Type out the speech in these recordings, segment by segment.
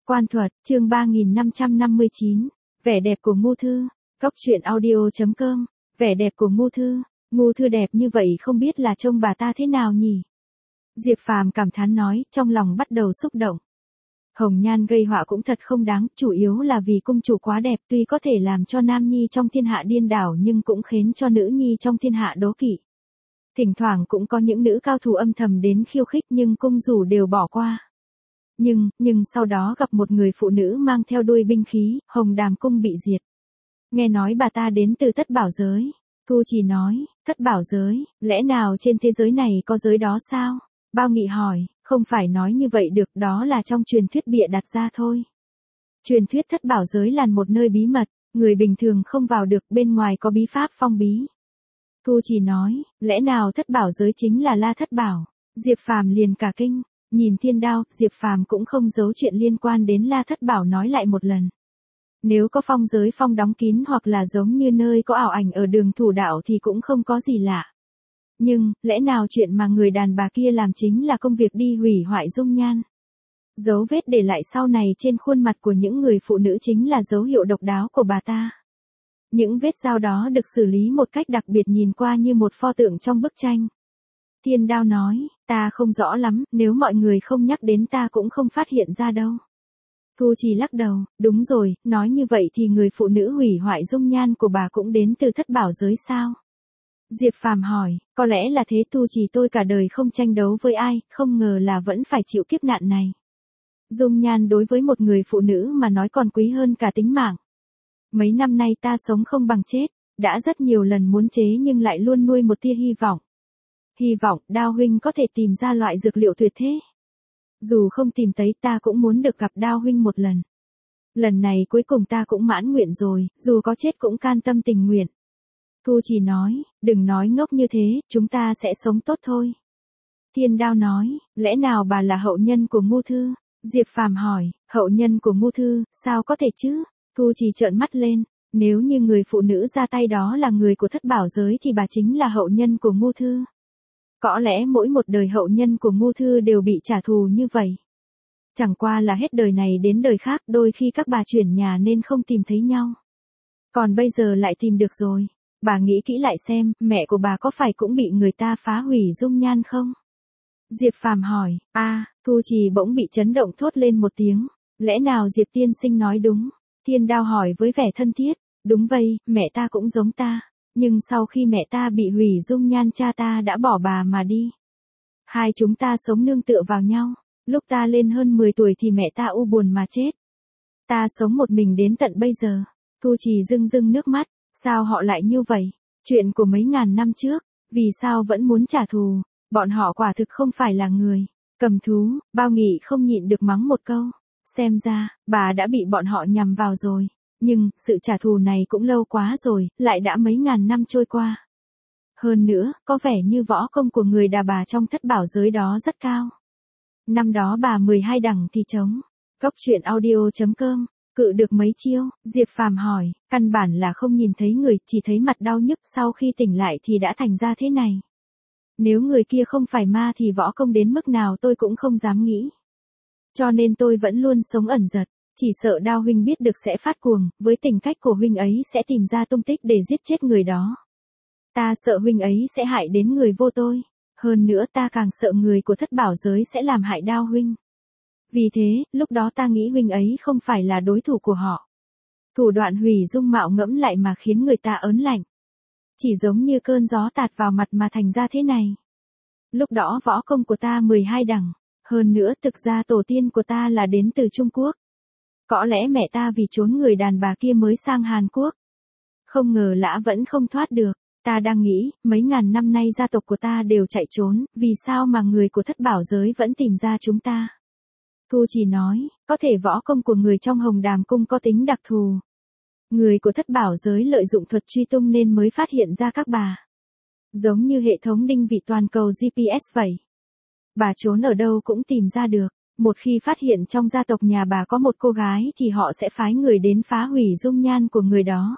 Quan thuật, chương 3559. Vẻ đẹp của Ngu Thư. Cóc truyện audio.com. Vẻ đẹp của Ngu Thư. Ngu Thư đẹp như vậy không biết là trông bà ta thế nào nhỉ? Diệp Phàm cảm thán nói, trong lòng bắt đầu xúc động. Hồng nhan gây họa cũng thật không đáng, chủ yếu là vì cung chủ quá đẹp, tuy có thể làm cho nam nhi trong thiên hạ điên đảo nhưng cũng khiến cho nữ nhi trong thiên hạ đố kỵ. Thỉnh thoảng cũng có những nữ cao thủ âm thầm đến khiêu khích nhưng cung chủ đều bỏ qua. Nhưng sau đó gặp một người phụ nữ mang theo đuôi binh khí, Hồng Đàm cung bị diệt. Nghe nói bà ta đến từ Thất Bảo giới. Thu Chỉ nói, Thất Bảo giới, lẽ nào trên thế giới này có giới đó sao? Bao Nghị hỏi, không phải nói như vậy được, đó là trong truyền thuyết bịa đặt ra thôi. Truyền thuyết Thất Bảo giới là một nơi bí mật, người bình thường không vào được, bên ngoài có bí pháp phong bí. Thu Chỉ nói, lẽ nào Thất Bảo giới chính là La Thất Bảo? Diệp Phàm liền cả kinh. Nhìn thiên đao, Diệp Phàm cũng không giấu chuyện liên quan đến La Thất Bảo nói lại một lần. Nếu có phong giới phong đóng kín hoặc là giống như nơi có ảo ảnh ở Đường Thủ Đạo thì cũng không có gì lạ. Nhưng, lẽ nào chuyện mà người đàn bà kia làm chính là công việc đi hủy hoại dung nhan? Dấu vết để lại sau này trên khuôn mặt của những người phụ nữ chính là dấu hiệu độc đáo của bà ta. Những vết dao đó được xử lý một cách đặc biệt, nhìn qua như một pho tượng trong bức tranh. Thiên đao nói, ta không rõ lắm, nếu mọi người không nhắc đến ta cũng không phát hiện ra đâu. Thu Chỉ lắc đầu, đúng rồi, nói như vậy thì người phụ nữ hủy hoại dung nhan của bà cũng đến từ Thất Bảo giới sao? Diệp Phàm hỏi, có lẽ là thế. Thu Chỉ tôi cả đời không tranh đấu với ai, không ngờ là vẫn phải chịu kiếp nạn này. Dung nhan đối với một người phụ nữ mà nói còn quý hơn cả tính mạng. Mấy năm nay ta sống không bằng chết, đã rất nhiều lần muốn chế nhưng lại luôn nuôi một tia hy vọng. Hy vọng Đao huynh có thể tìm ra loại dược liệu tuyệt thế. Dù không tìm thấy ta cũng muốn được gặp Đao huynh một lần. Lần này cuối cùng ta cũng mãn nguyện rồi, dù có chết cũng can tâm tình nguyện. Thu Chỉ nói, đừng nói ngốc như thế, chúng ta sẽ sống tốt thôi. Thiên đao nói, lẽ nào bà là hậu nhân của Ngu Thư? Diệp Phàm hỏi, hậu nhân của Ngu Thư, sao có thể chứ? Thu Chỉ trợn mắt lên, nếu như người phụ nữ ra tay đó là người của Thất Bảo giới thì bà chính là hậu nhân của Ngu Thư. Có lẽ mỗi một đời hậu nhân của Ngu Thư đều bị trả thù như vậy. Chẳng qua là hết đời này đến đời khác, đôi khi các bà chuyển nhà nên không tìm thấy nhau. Còn bây giờ lại tìm được rồi. Bà nghĩ kỹ lại xem, mẹ của bà có phải cũng bị người ta phá hủy dung nhan không? Diệp Phàm hỏi, Thu Chỉ bỗng bị chấn động thốt lên một tiếng. Lẽ nào Diệp tiên sinh nói đúng? Thiên đao hỏi với vẻ thân thiết, đúng vậy, mẹ ta cũng giống ta. Nhưng sau khi mẹ ta bị hủy dung nhan, cha ta đã bỏ bà mà đi. Hai chúng ta sống nương tựa vào nhau. Lúc ta lên hơn 10 tuổi thì mẹ ta u buồn mà chết. Ta sống một mình đến tận bây giờ. Thu Chỉ rưng nước mắt. Sao họ lại như vậy? Chuyện của mấy ngàn năm trước. Vì sao vẫn muốn trả thù? Bọn họ quả thực không phải là người. Cầm thú. Bao Nghị không nhịn được mắng một câu. Xem ra, bà đã bị bọn họ nhằm vào rồi. Nhưng, sự trả thù này cũng lâu quá rồi, lại đã mấy ngàn năm trôi qua. Hơn nữa, có vẻ như võ công của người đàn bà trong Thất Bảo giới đó rất cao. Năm đó bà 12 đẳng thì trống. Cóc truyện audio.com. Cự được mấy chiêu? Diệp Phàm hỏi, căn bản là không nhìn thấy người, chỉ thấy mặt đau nhức, sau khi tỉnh lại thì đã thành ra thế này. Nếu người kia không phải ma thì võ công đến mức nào tôi cũng không dám nghĩ. Cho nên tôi vẫn luôn sống ẩn giật. Chỉ sợ Đao huynh biết được sẽ phát cuồng, với tình cách của huynh ấy sẽ tìm ra tung tích để giết chết người đó. Ta sợ huynh ấy sẽ hại đến người vô tôi. Hơn nữa ta càng sợ người của Thất Bảo giới sẽ làm hại Đao huynh. Vì thế, lúc đó ta nghĩ huynh ấy không phải là đối thủ của họ. Thủ đoạn hủy dung mạo ngẫm lại mà khiến người ta ớn lạnh. Chỉ giống như cơn gió tạt vào mặt mà thành ra thế này. Lúc đó võ công của ta 12 đẳng. Hơn nữa thực ra tổ tiên của ta là đến từ Trung Quốc. Có lẽ mẹ ta vì trốn người đàn bà kia mới sang Hàn Quốc. Không ngờ lã vẫn không thoát được. Ta đang nghĩ, mấy ngàn năm nay gia tộc của ta đều chạy trốn, vì sao mà người của Thất Bảo giới vẫn tìm ra chúng ta? Thu Chỉ nói, có thể võ công của người trong Hồng Đàm cung có tính đặc thù. Người của Thất Bảo giới lợi dụng thuật truy tung nên mới phát hiện ra các bà. Giống như hệ thống định vị toàn cầu GPS vậy. Bà trốn ở đâu cũng tìm ra được. Một khi phát hiện trong gia tộc nhà bà có một cô gái thì họ sẽ phái người đến phá hủy dung nhan của người đó.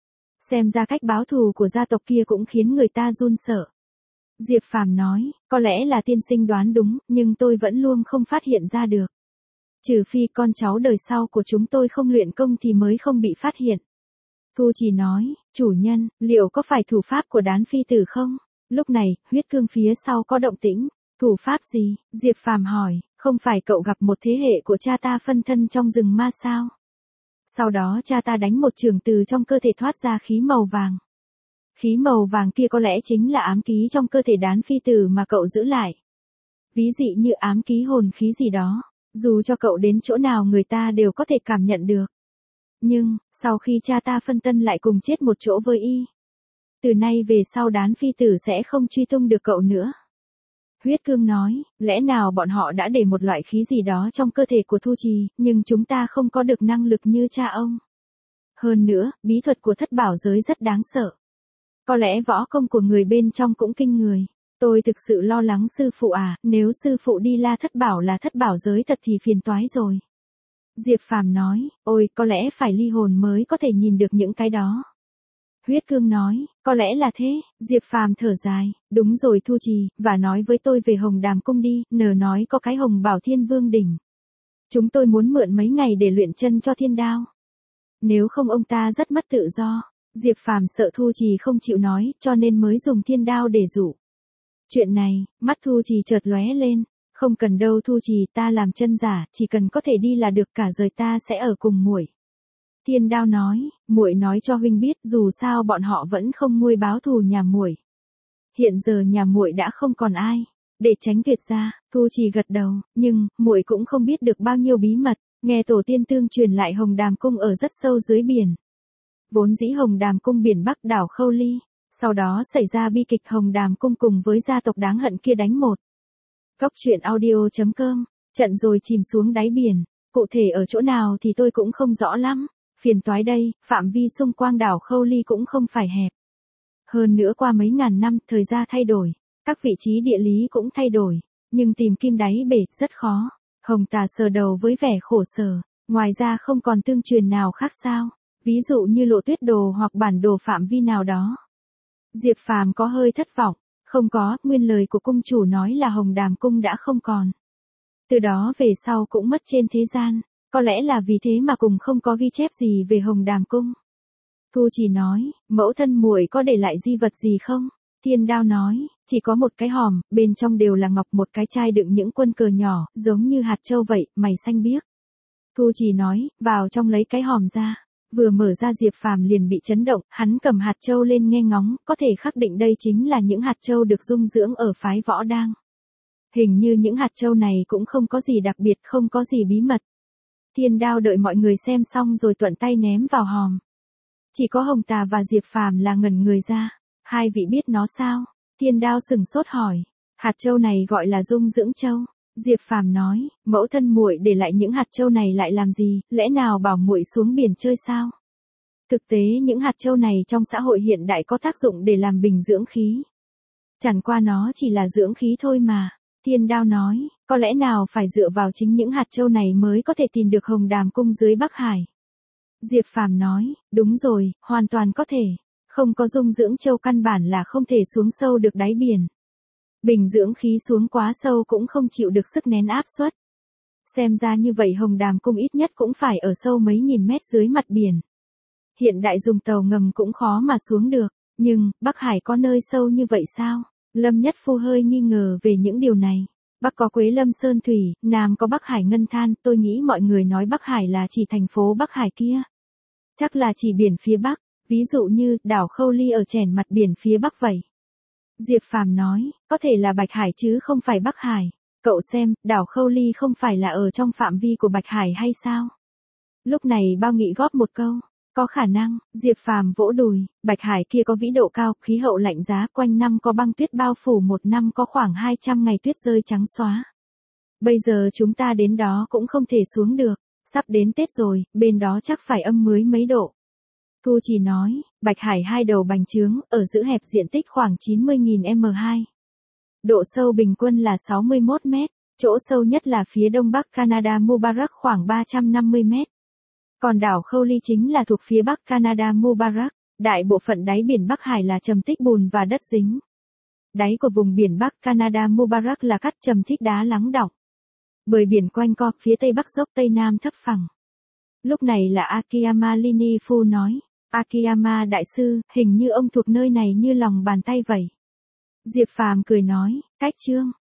Xem ra cách báo thù của gia tộc kia cũng khiến người ta run sợ. Diệp Phàm nói, có lẽ là tiên sinh đoán đúng, nhưng tôi vẫn luôn không phát hiện ra được. Trừ phi con cháu đời sau của chúng tôi không luyện công thì mới không bị phát hiện. Thu Trì nói, chủ nhân, liệu có phải thủ pháp của đán phi tử không? Lúc này, huyết cương phía sau có động tĩnh. Thủ pháp gì? Diệp Phàm hỏi, không phải cậu gặp một thế hệ của cha ta phân thân trong rừng ma sao? Sau đó cha ta đánh một trường từ trong cơ thể thoát ra khí màu vàng. Khí màu vàng kia có lẽ chính là ám ký trong cơ thể đán phi tử mà cậu giữ lại. Ví dụ như ám ký hồn khí gì đó, dù cho cậu đến chỗ nào người ta đều có thể cảm nhận được. Nhưng, sau khi cha ta phân thân lại cùng chết một chỗ với y. Từ nay về sau đán phi tử sẽ không truy tung được cậu nữa. Huyết cương nói, lẽ nào bọn họ đã để một loại khí gì đó trong cơ thể của Thu Trì, nhưng chúng ta không có được năng lực như cha ông. Hơn nữa, bí thuật của thất bảo giới rất đáng sợ. Có lẽ võ công của người bên trong cũng kinh người. Tôi thực sự lo lắng sư phụ à, nếu sư phụ đi la thất bảo là thất bảo giới thật thì phiền toái rồi. Diệp Phàm nói, ôi, có lẽ phải ly hồn mới có thể nhìn được những cái đó. Huyết cương nói, có lẽ là thế. Diệp Phàm thở dài, đúng rồi Thu Trì, và nói với tôi về Hồng Đàm Cung đi, nờ nói có cái Hồng Bảo Thiên Vương đỉnh. Chúng tôi muốn mượn mấy ngày để luyện chân cho thiên đao. Nếu không ông ta rất mất tự do. Diệp Phàm sợ Thu Trì không chịu nói, cho nên mới dùng thiên đao để dụ. Chuyện này, mắt Thu Trì chợt lóe lên, không cần đâu Thu Trì, ta làm chân giả, chỉ cần có thể đi là được, cả đời ta sẽ ở cùng muội. Thiên đao nói, muội nói cho huynh biết, dù sao bọn họ vẫn không nguôi báo thù nhà muội. Hiện giờ nhà muội đã không còn ai để tránh tuyệt gia. Thu Trì gật đầu, nhưng muội cũng không biết được bao nhiêu bí mật, nghe tổ tiên tương truyền lại Hồng Đàm Cung ở rất sâu dưới biển. Vốn dĩ Hồng Đàm Cung biển Bắc đảo Khâu Ly, sau đó xảy ra bi kịch Hồng Đàm Cung cùng với gia tộc đáng hận kia đánh một. Cóc truyện audio.com, trận rồi chìm xuống đáy biển, cụ thể ở chỗ nào thì tôi cũng không rõ lắm. Phiền toái đây, phạm vi xung quanh đảo Khâu Ly cũng không phải hẹp. Hơn nữa qua mấy ngàn năm, thời gian thay đổi, các vị trí địa lý cũng thay đổi, nhưng tìm kim đáy bể rất khó. Hồng Tà sờ đầu với vẻ khổ sở, ngoài ra không còn tương truyền nào khác sao, ví dụ như lộ tuyết đồ hoặc bản đồ phạm vi nào đó. Diệp Phàm có hơi thất vọng, không có, nguyên lời của cung chủ nói là Hồng Đàm Cung đã không còn. Từ đó về sau cũng mất trên thế gian. Có lẽ là vì thế mà cùng không có ghi chép gì về Hồng Đàm Cung. Thu Trì nói, mẫu thân muội có để lại di vật gì không? Thiên đao nói, chỉ có một cái hòm, bên trong đều là ngọc, một cái chai đựng những quân cờ nhỏ, giống như hạt châu vậy, mày xanh biếc. Thu Trì nói, vào trong lấy cái hòm ra. Vừa mở ra Diệp Phàm liền bị chấn động, hắn cầm hạt châu lên nghe ngóng, có thể khẳng định đây chính là những hạt châu được dung dưỡng ở phái Võ Đang. Hình như những hạt châu này cũng không có gì đặc biệt, không có gì bí mật. Thiên đao đợi mọi người xem xong rồi thuận tay ném vào hòm. Chỉ có Hồng Tà và Diệp Phàm là ngẩn người ra. Hai vị biết nó sao? Thiên đao sừng sốt hỏi. Hạt châu này gọi là dung dưỡng châu. Diệp Phàm nói, mẫu thân muội để lại những hạt châu này lại làm gì, lẽ nào bảo muội xuống biển chơi sao? Thực tế những hạt châu này trong xã hội hiện đại có tác dụng để làm bình dưỡng khí. Chẳng qua nó chỉ là dưỡng khí thôi mà. Thiên đao nói, có lẽ nào phải dựa vào chính những hạt châu này mới có thể tìm được Hồng Đàm Cung dưới Bắc Hải. Diệp Phàm nói, đúng rồi, hoàn toàn có thể. Không có dung dưỡng châu căn bản là không thể xuống sâu được đáy biển. Bình dưỡng khí xuống quá sâu cũng không chịu được sức nén áp suất. Xem ra như vậy Hồng Đàm Cung ít nhất cũng phải ở sâu mấy nghìn mét dưới mặt biển. Hiện đại dùng tàu ngầm cũng khó mà xuống được, nhưng Bắc Hải có nơi sâu như vậy sao? Lâm Nhất Phu hơi nghi ngờ về những điều này. Bắc có Quế Lâm Sơn Thủy, Nam có Bắc Hải Ngân Than, tôi nghĩ mọi người nói Bắc Hải là chỉ thành phố Bắc Hải kia. Chắc là chỉ biển phía Bắc, ví dụ như đảo Khâu Ly ở chèn mặt biển phía Bắc vậy. Diệp Phàm nói, có thể là Bạch Hải chứ không phải Bắc Hải. Cậu xem, đảo Khâu Ly không phải là ở trong phạm vi của Bạch Hải hay sao? Lúc này Bao Nghị góp một câu. Có khả năng. Diệp Phàm vỗ đùi, Bạch Hải kia có vĩ độ cao, khí hậu lạnh giá, quanh năm có băng tuyết bao phủ, một năm có khoảng 200 ngày tuyết rơi trắng xóa. Bây giờ chúng ta đến đó cũng không thể xuống được, sắp đến Tết rồi, bên đó chắc phải âm mấy độ. Thu Trì nói, Bạch Hải hai đầu bành trướng, ở giữ hẹp diện tích khoảng 90.000 m2. Độ sâu bình quân là 61 mét, chỗ sâu nhất là phía đông bắc Canada Mubarak khoảng 350 mét. Còn đảo Khâu Ly chính là thuộc phía bắc Canada Mubarak, đại bộ phận đáy biển Bắc Hải là trầm tích bùn và đất dính. Đáy của vùng biển Bắc Canada Mubarak là cát trầm tích đá lắng đọng. Bờ biển quanh co, phía tây bắc dốc tây nam thấp phẳng. Lúc này là Akiyama Linifu nói. Akiyama đại sư, hình như ông thuộc nơi này như lòng bàn tay vậy. Diệp Phàm cười nói, cách chương.